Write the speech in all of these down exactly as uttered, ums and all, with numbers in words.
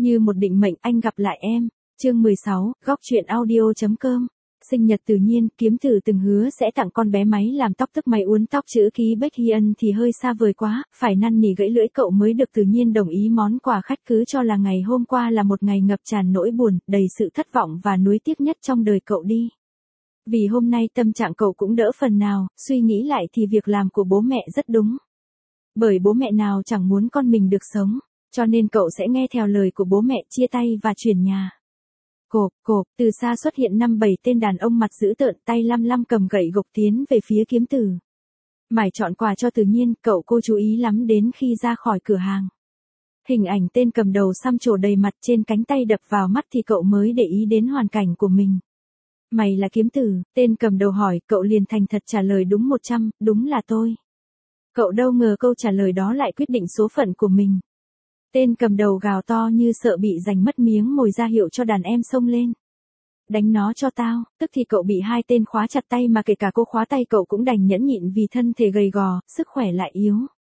Như một định mệnh anh gặp lại em. Chương mười sáu, góc truyện audio.com. Sinh nhật tự nhiên, Kiếm Tử từng hứa sẽ tặng con bé máy làm tóc tức máy uốn tóc chữ ký Baekhyun thì hơi xa vời quá, phải năn nỉ gãy lưỡi cậu mới được tự nhiên đồng ý món quà khách cứ cho là ngày hôm qua là một ngày ngập tràn nỗi buồn, đầy sự thất vọng và nuối tiếc nhất trong đời cậu đi. Vì hôm nay tâm trạng cậu cũng đỡ phần nào, suy nghĩ lại thì việc làm của bố mẹ rất đúng. Bởi bố mẹ nào chẳng muốn con mình được sống, cho nên cậu sẽ nghe theo lời của bố mẹ chia tay và chuyển nhà. Cộp, cộp, từ xa xuất hiện năm bảy tên đàn ông mặt dữ tợn tay lăm lăm cầm gậy gộc tiến về phía Kiếm Tử. Mải chọn quà cho tự nhiên, cậu cô chú ý lắm đến khi ra khỏi cửa hàng. Hình ảnh tên cầm đầu xăm trổ đầy mặt trên cánh tay đập vào mắt thì cậu mới để ý đến hoàn cảnh của mình. Mày là Kiếm Tử, tên cầm đầu hỏi, cậu liền thành thật trả lời đúng một trăm, đúng là tôi. Cậu đâu ngờ câu trả lời đó lại quyết định số phận của mình. Tên cầm đầu gào to như sợ bị giành mất miếng mồi ra hiệu cho đàn em xông lên. Đánh nó cho tao, tức thì cậu bị hai tên khóa chặt tay mà kể cả cô khóa tay cậu cũng đành nhẫn nhịn vì thân thể gầy gò, sức khỏe lại yếu.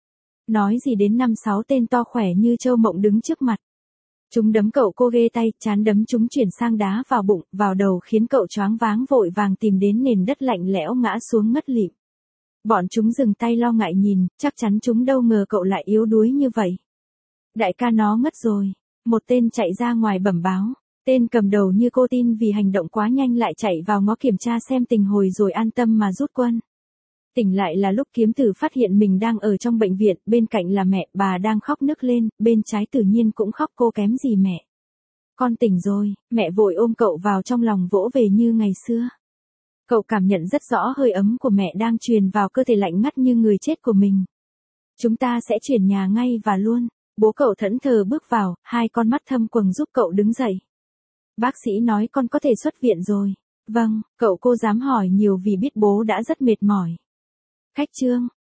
Nói gì đến năm sáu tên to khỏe như Châu Mộng đứng trước mặt. Chúng đấm cậu cô ghê tay, chán đấm chúng chuyển sang đá vào bụng, vào đầu khiến cậu choáng váng vội vàng tìm đến nền đất lạnh lẽo ngã xuống ngất lịm. Bọn chúng dừng tay lo ngại nhìn, chắc chắn chúng đâu ngờ cậu lại yếu đuối như vậy. Đại ca nó ngất rồi. Một tên chạy ra ngoài bẩm báo. Tên cầm đầu như cô tin vì hành động quá nhanh lại chạy vào ngõ kiểm tra xem tình hồi rồi an tâm mà rút quân. Tỉnh lại là lúc Kiếm Tử phát hiện mình đang ở trong bệnh viện, bên cạnh là mẹ, bà đang khóc nức lên, bên trái tự nhiên cũng khóc cô kém gì mẹ. Con tỉnh rồi, mẹ vội ôm cậu vào trong lòng vỗ về như ngày xưa. Cậu cảm nhận rất rõ hơi ấm của mẹ đang truyền vào cơ thể lạnh ngắt như người chết của mình. Chúng ta sẽ chuyển nhà ngay và luôn. Bố cậu thẫn thờ bước vào, hai con mắt thâm quầng giúp cậu đứng dậy. Bác sĩ nói con có thể xuất viện rồi. Vâng, cậu cô dám hỏi nhiều vì biết bố đã rất mệt mỏi. Khách Trương,